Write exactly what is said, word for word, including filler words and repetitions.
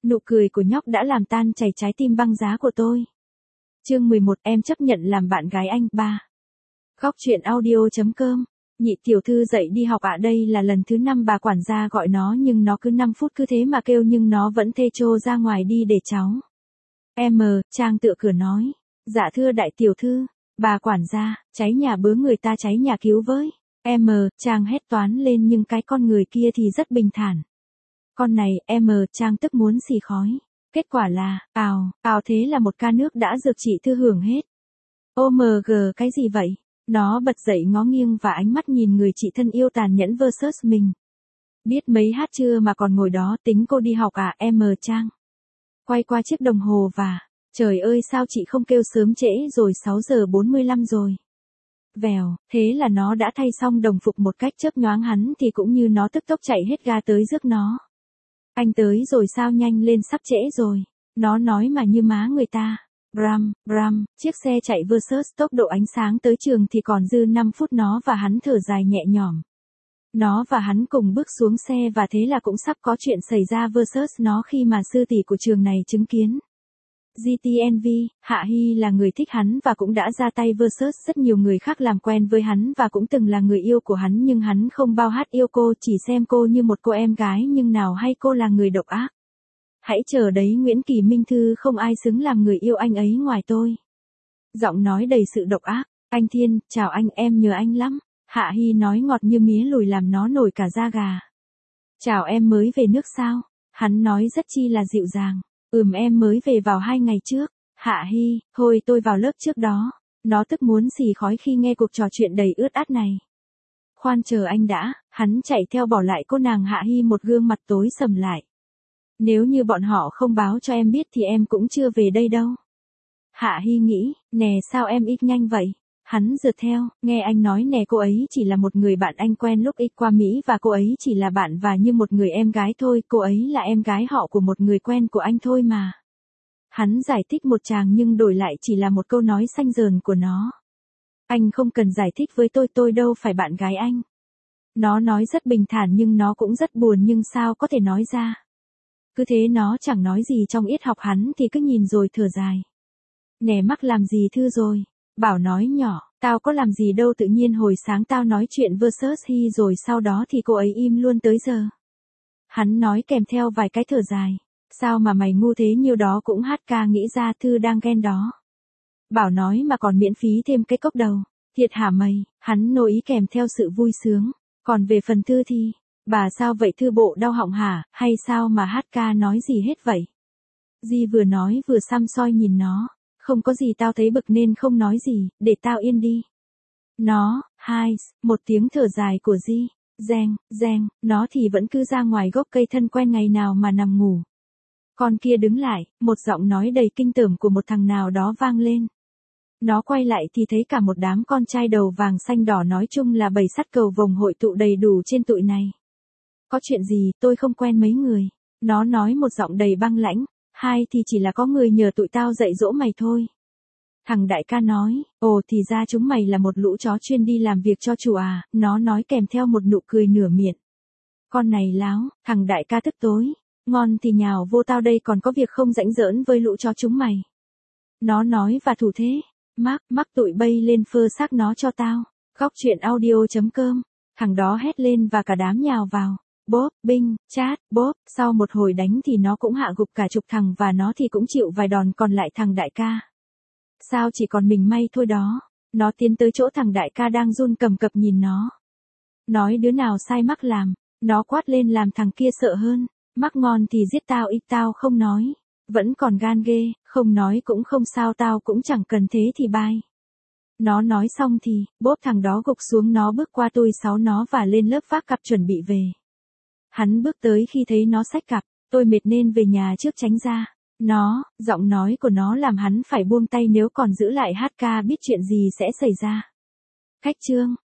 Nụ cười của nhóc đã làm tan chảy trái tim băng giá của tôi. Chương mười một, em chấp nhận làm bạn gái anh. ba. Góc truyện audio.com. Nhị tiểu thư dậy đi học ạ. Đây là lần thứ năm bà quản gia gọi nó nhưng nó cứ năm phút cứ thế mà kêu nhưng nó vẫn thê chô ra ngoài đi để cháu. Em, Trang tựa cửa nói. Dạ thưa đại tiểu thư. Bà quản gia, cháy nhà bớ người ta cháy nhà cứu với. Em, Trang hét toán lên nhưng cái con người kia thì rất bình thản. Con này, em, Trang tức muốn xì khói. Kết quả là, ào, ào thế là một ca nước đã dược chị Thư hưởng hết. Ô mờ gờ cái gì vậy? Nó bật dậy ngó nghiêng và ánh mắt nhìn người chị thân yêu tàn nhẫn versus mình. Biết mấy hát chưa mà còn ngồi đó tính cô đi học à em Trang? Quay qua chiếc đồng hồ và, trời ơi sao chị không kêu sớm trễ rồi sáu giờ bốn mươi lăm rồi. Vèo, thế là nó đã thay xong đồng phục một cách chớp nhoáng hắn thì cũng như nó tức tốc chạy hết ga tới rước nó. Anh tới rồi sao nhanh lên sắp trễ rồi. Nó nói mà như má người ta. Bram, bram, chiếc xe chạy versus tốc độ ánh sáng tới trường thì còn dư năm phút nó và hắn thở dài nhẹ nhõm. Nó và hắn cùng bước xuống xe và thế là cũng sắp có chuyện xảy ra versus nó khi mà sư tỷ của trường này chứng kiến. giê tê en vê, Hạ Hy là người thích hắn và cũng đã ra tay versus rất nhiều người khác làm quen với hắn và cũng từng là người yêu của hắn nhưng hắn không bao hát yêu cô chỉ xem cô như một cô em gái nhưng nào hay cô là người độc ác. Hãy chờ đấy Nguyễn Kỳ Minh Thư không ai xứng làm người yêu anh ấy ngoài tôi. Giọng nói đầy sự độc ác. Anh Thiên, chào anh em nhớ anh lắm. Hạ Hy nói ngọt như mía lùi làm nó nổi cả da gà. Chào em mới về nước sao? Hắn nói rất chi là dịu dàng. Ừm em mới về vào hai ngày trước. Hạ Hy, thôi tôi vào lớp trước đó. Nó tức muốn xì khói khi nghe cuộc trò chuyện đầy ướt át này. Khoan chờ anh đã, hắn chạy theo bỏ lại cô nàng Hạ Hy một gương mặt tối sầm lại. Nếu như bọn họ không báo cho em biết thì em cũng chưa về đây đâu. Hạ Hy nghĩ, nè sao em ít nhanh vậy? Hắn rượt theo, nghe anh nói nè cô ấy chỉ là một người bạn anh quen lúc ít qua Mỹ và cô ấy chỉ là bạn và như một người em gái thôi, cô ấy là em gái họ của một người quen của anh thôi mà. Hắn giải thích một tràng nhưng đổi lại chỉ là một câu nói xanh dờn của nó. Anh không cần giải thích với tôi, tôi đâu phải bạn gái anh. Nó nói rất bình thản nhưng nó cũng rất buồn nhưng sao có thể nói ra. Cứ thế nó chẳng nói gì trong yết học hắn thì cứ nhìn rồi thở dài. Nè mắc làm gì Thư rồi? Bảo nói nhỏ, tao có làm gì đâu tự nhiên hồi sáng tao nói chuyện versus Hy rồi sau đó thì cô ấy im luôn tới giờ. Hắn nói kèm theo vài cái thở dài. Sao mà mày ngu thế nhiêu đó cũng hát ca nghĩ ra Thư đang ghen đó. Bảo nói mà còn miễn phí thêm cái cốc đầu. Thiệt hả mày? Hắn nô ý kèm theo sự vui sướng. Còn về phần Thư thì... Bà sao vậy Thư bộ đau họng hả, hay sao mà hát ca nói gì hết vậy? Di vừa nói vừa xăm soi nhìn nó. Không có gì tao thấy bực nên không nói gì, để tao yên đi. Nó, hai, một tiếng thở dài của Di. Reng, reng, nó thì vẫn cứ ra ngoài gốc cây thân quen ngày nào mà nằm ngủ. Con kia đứng lại, một giọng nói đầy kinh tởm của một thằng nào đó vang lên. Nó quay lại thì thấy cả một đám con trai đầu vàng xanh đỏ nói chung là bầy sắt cầu vồng hội tụ đầy đủ trên tụi này. Có chuyện gì, tôi không quen mấy người. Nó nói một giọng đầy băng lãnh. Hai thì chỉ là có người nhờ tụi tao dạy dỗ mày thôi. Thằng đại ca nói, ồ thì ra chúng mày là một lũ chó chuyên đi làm việc cho chủ à, nó nói kèm theo một nụ cười nửa miệng. Con này láo, thằng đại ca tức tối. Ngon thì nhào vô tao đây còn có việc không rãnh giỡn với lũ chó chúng mày. Nó nói và thủ thế. Mắc, mắc tụi bay lên phơ xác nó cho tao. Góc truyện audio.com. Thằng đó hét lên và cả đám nhào vào. Bóp, binh, chát, bóp, sau một hồi đánh thì nó cũng hạ gục cả chục thằng và nó thì cũng chịu vài đòn còn lại thằng đại ca. Sao chỉ còn mình may thôi đó. Nó tiến tới chỗ thằng đại ca đang run cầm cập nhìn nó. Nói đứa nào sai mắc làm. Nó quát lên làm thằng kia sợ hơn. Mắc ngon thì giết tao ít tao không nói. Vẫn còn gan ghê, không nói cũng không sao tao cũng chẳng cần thế thì bye. Nó nói xong thì, bóp thằng đó gục xuống nó bước qua tôi sáu nó và lên lớp vác cặp chuẩn bị về. Hắn bước tới khi thấy nó xách cặp, tôi mệt nên về nhà trước tránh ra. Nó, giọng nói của nó làm hắn phải buông tay nếu còn giữ lại hát ca biết chuyện gì sẽ xảy ra. Cách chương,